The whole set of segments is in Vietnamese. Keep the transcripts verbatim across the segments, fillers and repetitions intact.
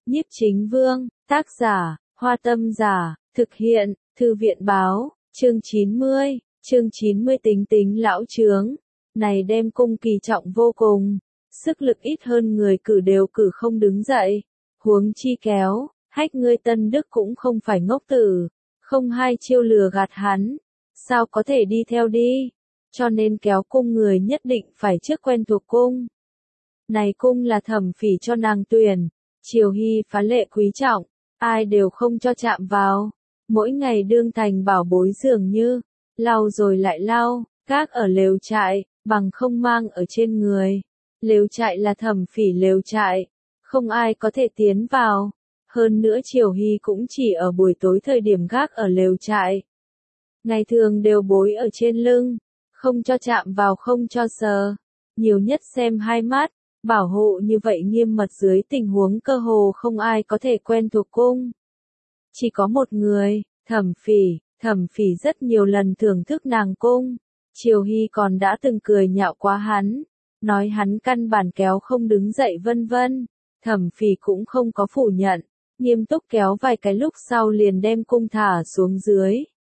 Nhiếp Chính Vương, tác giả, Hoa Tâm Giả, thực hiện, Thư viện báo, chương chín mươi, chương chín mươi tính tính lão trướng. Này đem cung kỳ trọng vô cùng, sức lực ít hơn người cử đều cử không đứng dậy, huống chi kéo, hách ngươi Tân Đức cũng không phải ngốc tử, không hai chiêu lừa gạt hắn, sao có thể đi theo đi, cho nên kéo cung người nhất định phải trước quen thuộc cung. Này cung là Thẩm Phỉ cho nàng tuyển, Triều Hy phá lệ quý trọng, ai đều không cho chạm vào, mỗi ngày đương thành bảo bối dường như, lau rồi lại lau, gác ở lều trại, bằng không mang ở trên người. Lều trại là Thẩm Phỉ lều trại, không ai có thể tiến vào, hơn nữa Triều Hy cũng chỉ ở buổi tối thời điểm gác ở lều trại. Ngày thường đều bối ở trên lưng, không cho chạm vào không cho sờ, nhiều nhất xem hai mắt, bảo hộ như vậy nghiêm mật dưới tình huống cơ hồ không ai có thể quen thuộc cung. Chỉ có một người, Thẩm Phỉ, Thẩm Phỉ rất nhiều lần thưởng thức nàng cung, Triều Hy còn đã từng cười nhạo quá hắn, nói hắn căn bản kéo không đứng dậy vân vân, Thẩm Phỉ cũng không có phủ nhận, nghiêm túc kéo vài cái lúc sau liền đem cung thả xuống dưới.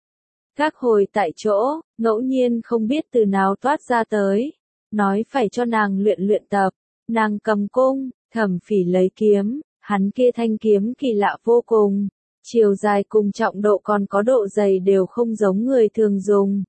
Các hồi tại chỗ, ngẫu nhiên không biết từ nào toát ra tới, nói phải cho nàng luyện luyện tập, nàng cầm cung, Thẩm Phỉ lấy kiếm, hắn kia thanh kiếm kỳ lạ vô cùng, chiều dài cùng trọng độ còn có độ dày đều không giống người thường dùng.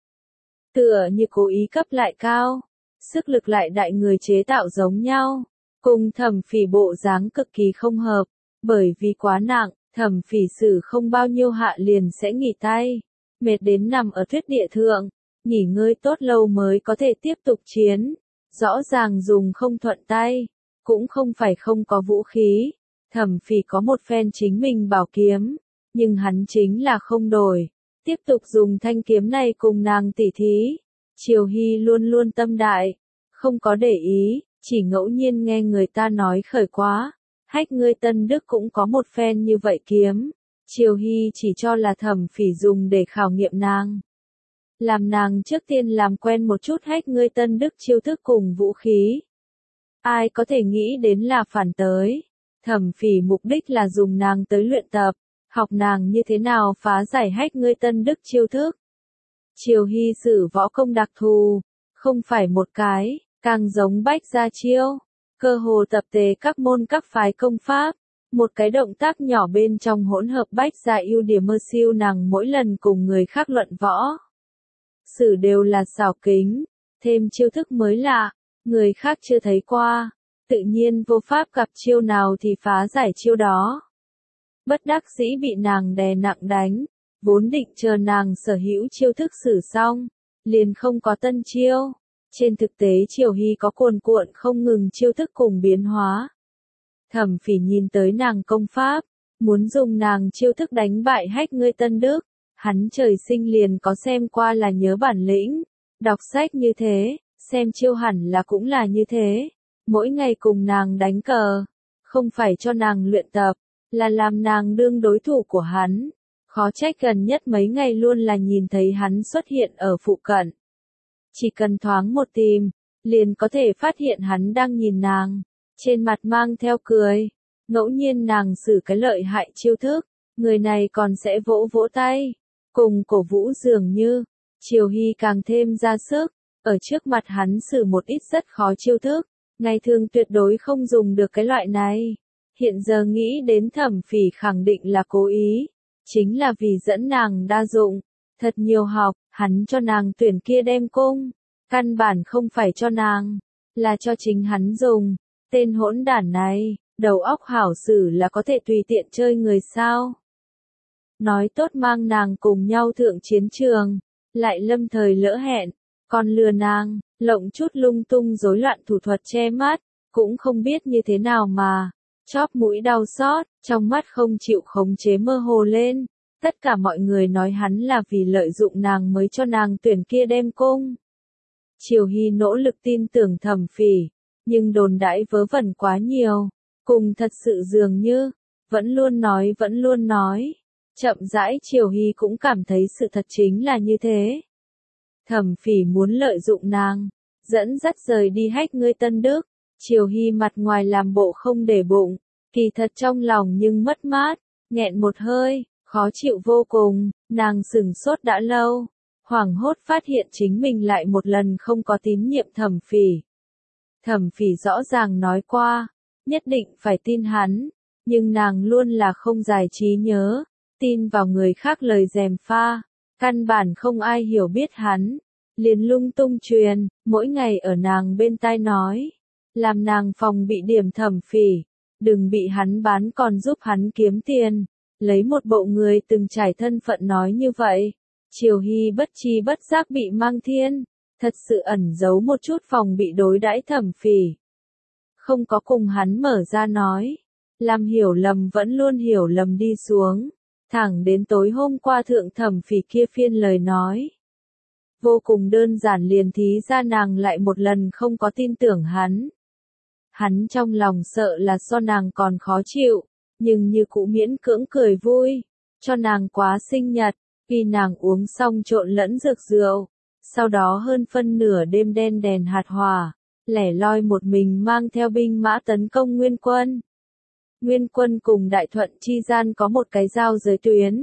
Tựa như cố ý cấp lại cao, sức lực lại đại người chế tạo giống nhau, cùng Thẩm Phỉ bộ dáng cực kỳ không hợp, bởi vì quá nặng, Thẩm Phỉ sử không bao nhiêu hạ liền sẽ nghỉ tay, mệt đến nằm ở tuyết địa thượng, nghỉ ngơi tốt lâu mới có thể tiếp tục chiến, rõ ràng dùng không thuận tay, cũng không phải không có vũ khí, Thẩm Phỉ có một phen chính mình bảo kiếm, nhưng hắn chính là không đổi, tiếp tục dùng thanh kiếm này cùng nàng tỉ thí. Triều Hy luôn luôn tâm đại, không có để ý, chỉ ngẫu nhiên nghe người ta nói khởi quá, hách ngươi Tân Đức cũng có một phen như vậy kiếm, Triều Hy chỉ cho là Thẩm Phỉ dùng để khảo nghiệm nàng. Làm nàng trước tiên làm quen một chút hách ngươi Tân Đức chiêu thức cùng vũ khí. Ai có thể nghĩ đến là phản tới, Thẩm Phỉ mục đích là dùng nàng tới luyện tập, học nàng như thế nào phá giải hách ngươi Tân Đức chiêu thức. Triều Hy sử võ công đặc thù, không phải một cái, càng giống bách gia chiêu, cơ hồ tập tề các môn các phái công pháp, một cái động tác nhỏ bên trong hỗn hợp bách gia ưu điểm mơ siêu nàng mỗi lần cùng người khác luận võ. Sử đều là xảo kính, thêm chiêu thức mới lạ, người khác chưa thấy qua, tự nhiên vô pháp gặp chiêu nào thì phá giải chiêu đó. Bất đắc dĩ bị nàng đè nặng đánh, vốn định chờ nàng sở hữu chiêu thức sử xong, liền không có tân chiêu. Trên thực tế Triều Hy có cuồn cuộn không ngừng chiêu thức cùng biến hóa. Thẩm Phỉ nhìn tới nàng công pháp, muốn dùng nàng chiêu thức đánh bại hách ngươi Tân Đức, hắn trời sinh liền có xem qua là nhớ bản lĩnh, đọc sách như thế, xem chiêu hẳn là cũng là như thế, mỗi ngày cùng nàng đánh cờ, không phải cho nàng luyện tập, là làm nàng đương đối thủ của hắn, khó trách gần nhất mấy ngày luôn là nhìn thấy hắn xuất hiện ở phụ cận. Chỉ cần thoáng một tìm, liền có thể phát hiện hắn đang nhìn nàng, trên mặt mang theo cười, ngẫu nhiên nàng sử cái lợi hại chiêu thức, người này còn sẽ vỗ vỗ tay, cùng cổ vũ dường như, Triều Hy càng thêm ra sức, ở trước mặt hắn sử một ít rất khó chiêu thức, ngày thường tuyệt đối không dùng được cái loại này. Hiện giờ nghĩ đến Thẩm Phỉ khẳng định là cố ý, chính là vì dẫn nàng đa dụng, thật nhiều học, hắn cho nàng tuyển kia đem cung, căn bản không phải cho nàng, là cho chính hắn dùng, tên hỗn đản này, đầu óc hảo sử là có thể tùy tiện chơi người sao. Nói tốt mang nàng cùng nhau thượng chiến trường, lại lâm thời lỡ hẹn, còn lừa nàng, lộng chút lung tung rối loạn thủ thuật che mắt, cũng không biết như thế nào mà. Chóp mũi đau xót, trong mắt không chịu khống chế mơ hồ lên, tất cả mọi người nói hắn là vì lợi dụng nàng mới cho nàng tuyển kia đem cung. Triều Hy nỗ lực tin tưởng Thẩm Phỉ, nhưng đồn đãi vớ vẩn quá nhiều, cùng thật sự dường như, vẫn luôn nói vẫn luôn nói, chậm rãi Triều Hy cũng cảm thấy sự thật chính là như thế. Thẩm Phỉ muốn lợi dụng nàng, dẫn dắt rời đi hách ngươi Tân Đức, Triều Hy mặt ngoài làm bộ không để bụng, Kỳ thật trong lòng nhưng mất mát, nghẹn một hơi, khó chịu vô cùng, nàng sửng sốt đã lâu, hoảng hốt phát hiện chính mình lại một lần không có tín nhiệm Thẩm Phỉ. Thẩm Phỉ rõ ràng nói qua, nhất định phải tin hắn, nhưng nàng luôn là không giải trí nhớ, tin vào người khác lời gièm pha, căn bản không ai hiểu biết hắn, liền lung tung truyền, mỗi ngày ở nàng bên tai nói, làm nàng phòng bị điểm Thẩm Phỉ, đừng bị hắn bán còn giúp hắn kiếm tiền, lấy một bộ người từng trải thân phận nói như vậy. Triều Hy bất chi bất giác bị mang thiên, thật sự ẩn giấu một chút phòng bị đối đãi Thẩm Phỉ. Không có cùng hắn mở ra nói, làm hiểu lầm vẫn luôn hiểu lầm đi xuống, thẳng đến tối hôm qua thượng Thẩm Phỉ kia phiên lời nói. Vô cùng đơn giản liền thí ra nàng lại một lần không có tin tưởng hắn. Hắn trong lòng sợ là do nàng còn khó chịu, nhưng như cũ miễn cưỡng cười vui, cho nàng quá sinh nhật, vì nàng uống xong trộn lẫn dược rượu, sau đó hơn phân nửa đêm đen đèn hạt hỏa, lẻ loi một mình mang theo binh mã tấn công Nguyên Quân. Nguyên Quân cùng Đại Thuận chi gian có một cái giao giới tuyến.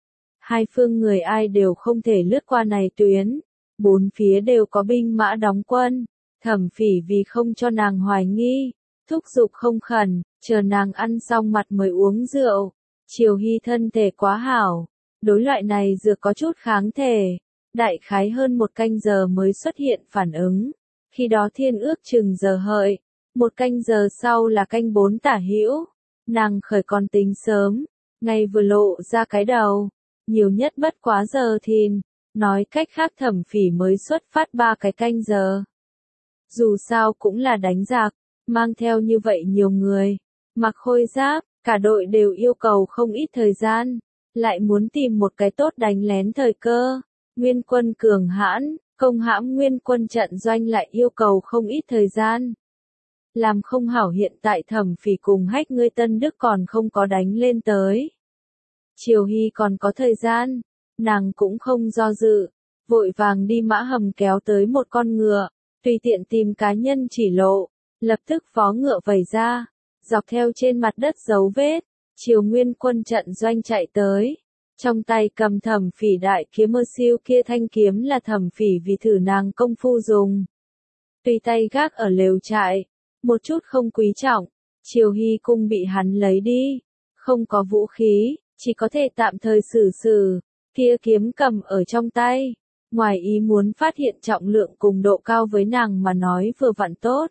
Hai phương người ai đều không thể lướt qua này tuyến, bốn phía đều có binh mã đóng quân. Thẩm Phỉ vì không cho nàng hoài nghi, thúc giục không khẩn, chờ nàng ăn xong mặt mới uống rượu. Triều Hy thân thể quá hảo, đối loại này dược có chút kháng thể, đại khái hơn một canh giờ mới xuất hiện phản ứng. Khi đó thiên ước chừng giờ hợi, một canh giờ sau là canh bốn tả hữu, nàng khởi còn tính sớm, ngay vừa lộ ra cái đầu, nhiều nhất bất quá giờ thìn, nói cách khác Thẩm Phỉ mới xuất phát ba cái canh giờ. Dù sao cũng là đánh giặc, mang theo như vậy nhiều người, mặc khôi giáp, cả đội đều yêu cầu không ít thời gian, lại muốn tìm một cái tốt đánh lén thời cơ. Nguyên Quân cường hãn, công hãm Nguyên Quân trận doanh lại yêu cầu không ít thời gian. Làm không hảo hiện tại Thẩm Phỉ cùng Hách Ngươi Tân Đức còn không có đánh lên tới. Triều Hy còn có thời gian, nàng cũng không do dự, vội vàng đi mã hầm kéo tới một con ngựa, tùy tiện tìm cá nhân chỉ lộ, lập tức phó ngựa vẩy ra, dọc theo trên mặt đất dấu vết, chiều Nguyên Quân trận doanh chạy tới. Trong tay cầm Thẩm Phỉ đại kiếm mơ siêu kia thanh kiếm là Thẩm Phỉ vì thử nàng công phu dùng. Tùy tay gác ở lều trại, một chút không quý trọng, Triều Hy cung bị hắn lấy đi, không có vũ khí, chỉ có thể tạm thời xử xử, kia kiếm cầm ở trong tay. Ngoài ý muốn phát hiện trọng lượng cùng độ cao với nàng mà nói vừa vặn tốt.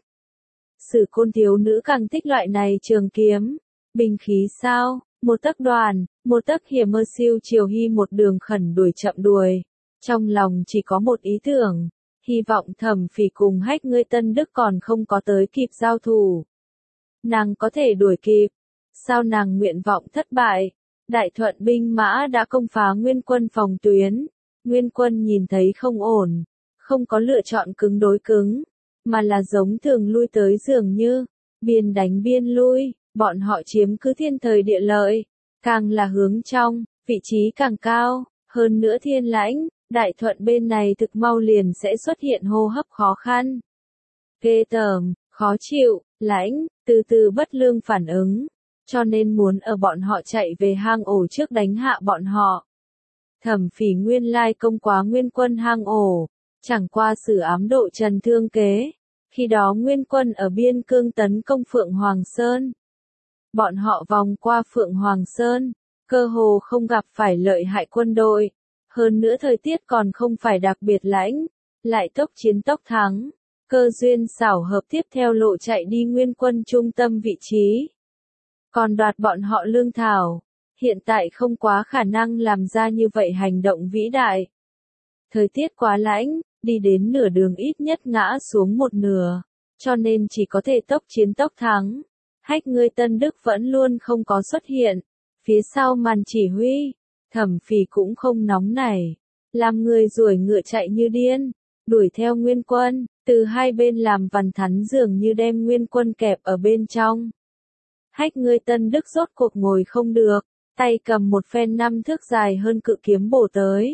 Sử Côn thiếu nữ càng thích loại này trường kiếm, bình khí sao, một tấc đoàn, một tấc hiểm mơ siêu Triều Hy một đường khẩn đuổi chậm đuổi. Trong lòng chỉ có một ý tưởng, hy vọng Thẩm Phỉ cùng Hách Ngươi Tân Đức còn không có tới kịp giao thủ. Nàng có thể đuổi kịp, sao nàng nguyện vọng thất bại, Đại Thuận binh mã đã công phá Nguyên Quân phòng tuyến. Nguyên Quân nhìn thấy không ổn, không có lựa chọn cứng đối cứng, mà là giống thường lui tới dường như, biên đánh biên lui, bọn họ chiếm cứ thiên thời địa lợi, càng là hướng trong, vị trí càng cao, hơn nữa thiên lãnh, Đại Thuận bên này thực mau liền sẽ xuất hiện hô hấp khó khăn. Ghê tởm, khó chịu, lãnh, từ từ bất lương phản ứng, cho nên muốn ở bọn họ chạy về hang ổ trước đánh hạ bọn họ. Thẩm Phỉ nguyên lai công quá Nguyên Quân hang ổ, chẳng qua xử ám độ trần thương kế. Khi đó Nguyên Quân ở biên cương tấn công Phượng Hoàng Sơn. Bọn họ vòng qua Phượng Hoàng Sơn, cơ hồ không gặp phải lợi hại quân đội. Hơn nữa thời tiết còn không phải đặc biệt lãnh, lại tốc chiến tốc thắng. Cơ duyên xảo hợp tiếp theo lộ chạy đi Nguyên Quân trung tâm vị trí. Còn đoạt bọn họ lương thảo. Hiện tại không quá khả năng làm ra như vậy hành động vĩ đại. Thời tiết quá lãnh, đi đến nửa đường ít nhất ngã xuống một nửa, cho nên chỉ có thể tốc chiến tốc thắng. Hách Ngươi Tân Đức vẫn luôn không có xuất hiện, phía sau màn chỉ huy, Thẩm Phỉ cũng không nóng nảy, làm người ruổi ngựa chạy như điên, đuổi theo Nguyên Quân, từ hai bên làm vằn thắn dường như đem Nguyên Quân kẹp ở bên trong. Hách Ngươi Tân Đức rốt cuộc ngồi không được, tay cầm một phen năm thước dài hơn cự kiếm bổ tới.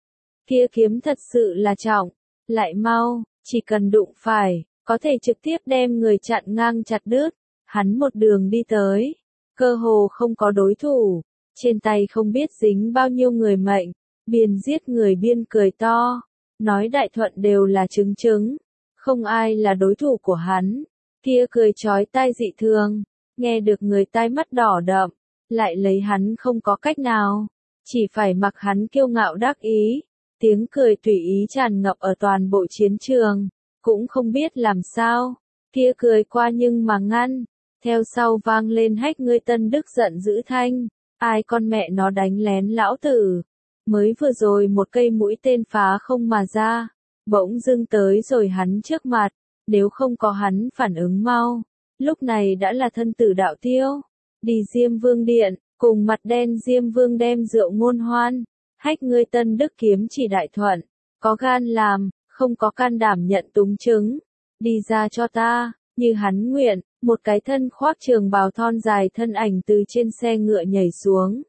Kia kiếm thật sự là trọng, lại mau, chỉ cần đụng phải, có thể trực tiếp đem người chặn ngang chặt đứt. Hắn một đường đi tới, cơ hồ không có đối thủ, trên tay không biết dính bao nhiêu người mệnh, biên giết người biên cười to, nói Đại Thuận đều là chứng chứng, không ai là đối thủ của hắn, kia cười chói tai dị thường, nghe được người tai mắt đỏ đậm, lại lấy hắn không có cách nào, chỉ phải mặc hắn kiêu ngạo đắc ý, tiếng cười tùy ý tràn ngập ở toàn bộ chiến trường, cũng không biết làm sao, kia cười qua nhưng mà ngăn, theo sau vang lên hách ngươi Tân Đức giận dữ thanh, ai con mẹ nó đánh lén lão tử, mới vừa rồi một cây mũi tên phá không mà ra, bỗng dưng tới rồi hắn trước mặt, nếu không có hắn phản ứng mau, lúc này đã là thân tử đạo tiêu, đi Diêm Vương điện, cùng mặt đen Diêm Vương đem rượu ngôn hoan, hách ngươi Tân Đức kiếm chỉ Đại Thuận, có gan làm, không có can đảm nhận túng chứng, đi ra cho ta, như hắn nguyện, một cái thân khoác trường bào thon dài thân ảnh từ trên xe ngựa nhảy xuống.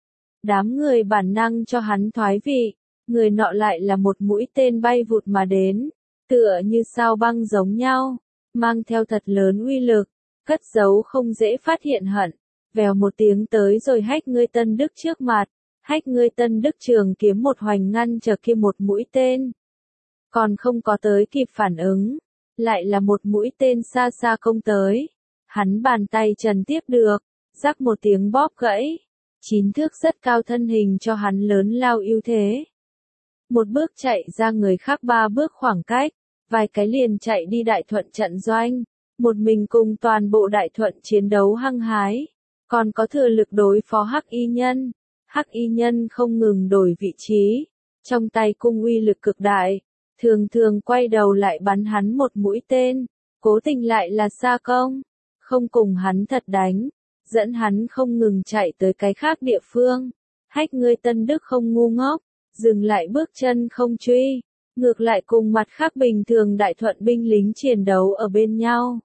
Đám người bản năng cho hắn thoái vị, người nọ lại là một mũi tên bay vụt mà đến, tựa như sao băng giống nhau, mang theo thật lớn uy lực, cất giấu không dễ phát hiện hận, vèo một tiếng tới rồi hách ngươi Tân Đức trước mặt, hách ngươi Tân Đức trường kiếm một hoành ngăn chờ kia một mũi tên. Còn không có tới kịp phản ứng, lại là một mũi tên xa xa công tới, hắn bàn tay trần tiếp được, rắc một tiếng bóp gãy, chín thước rất cao thân hình cho hắn lớn lao ưu thế. Một bước chạy ra người khác ba bước khoảng cách, vài cái liền chạy đi Đại Thuận trận doanh, một mình cùng toàn bộ Đại Thuận chiến đấu hăng hái, còn có thừa lực đối phó Hắc Y Nhân. Hắc Y Nhân không ngừng đổi vị trí, trong tay cung uy lực cực đại, thường thường quay đầu lại bắn hắn một mũi tên, cố tình lại là xa công, không cùng hắn thật đánh, dẫn hắn không ngừng chạy tới cái khác địa phương. Hách ngươi Tân Đức không ngu ngốc, dừng lại bước chân không truy, ngược lại cùng mặt khác bình thường Đại Thuận binh lính chiến đấu ở bên nhau.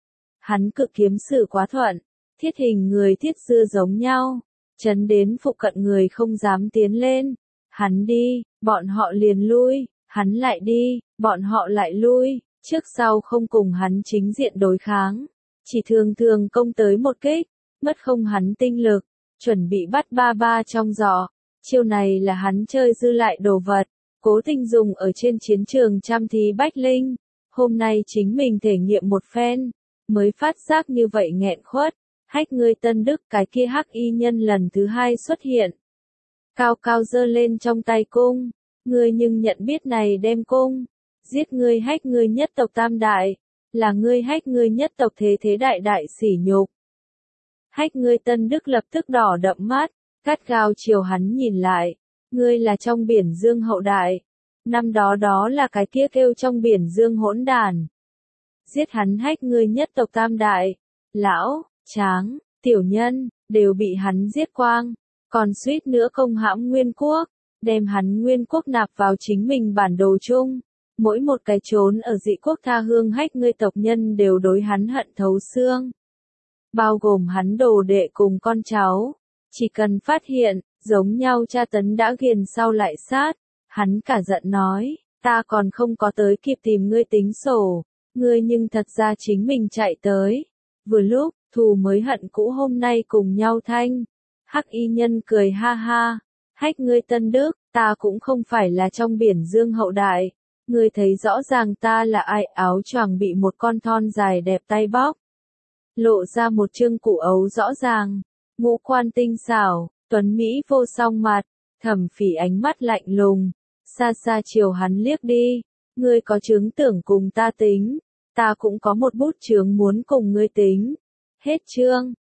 Hắn cực kiếm sử quá thuận, thiết hình người thiết dưa giống nhau, chấn đến phụ cận người không dám tiến lên. Hắn đi, bọn họ liền lui, hắn lại đi, bọn họ lại lui, trước sau không cùng hắn chính diện đối kháng, chỉ thường thường công tới một kích, mất không hắn tinh lực, chuẩn bị bắt ba ba trong giỏ. Chiêu này là hắn chơi dư lại đồ vật, cố tình dùng ở trên chiến trường trăm thí bách linh, hôm nay chính mình thể nghiệm một phen, mới phát giác như vậy nghẹn khuất. Hách ngươi Tân Đức cái kia Hắc Y Nhân lần thứ hai xuất hiện, cao cao giơ lên trong tay cung, ngươi nhưng nhận biết này đem cung, giết ngươi hách ngươi nhất tộc tam đại, là ngươi hách ngươi nhất tộc thế thế đại đại sỉ nhục. Hách ngươi Tân Đức lập tức đỏ đậm mắt, gắt gao chiều hắn nhìn lại, ngươi là trong biển dương hậu đại, năm đó đó là cái kia kêu trong biển dương hỗn đàn. Giết hắn hách ngươi nhất tộc tam đại, lão, tráng, tiểu nhân, đều bị hắn giết quang, còn suýt nữa công hãm Nguyên Quốc, đem hắn Nguyên Quốc nạp vào chính mình bản đồ chung. Mỗi một cái trốn ở dị quốc tha hương hách ngươi tộc nhân đều đối hắn hận thấu xương. Bao gồm hắn đồ đệ cùng con cháu, chỉ cần phát hiện, giống nhau tra tấn đã ghiền sau lại sát, hắn cả giận nói, ta còn không có tới kịp tìm ngươi tính sổ, ngươi nhưng thật ra chính mình chạy tới. Vừa lúc, thù mới hận cũ hôm nay cùng nhau thanh. Hắc Y Nhân cười ha ha, hách ngươi Tân Đức, ta cũng không phải là trong biển dương hậu đại, ngươi thấy rõ ràng ta là ai. Áo choàng bị một con thon dài đẹp tay bóc, lộ ra một trương cụ ấu rõ ràng, ngũ quan tinh xảo, tuấn mỹ vô song mặt, Thẩm Phỉ ánh mắt lạnh lùng, xa xa chiều hắn liếc đi, ngươi có chướng tưởng cùng ta tính, ta cũng có một bút chướng muốn cùng ngươi tính. Hết chương.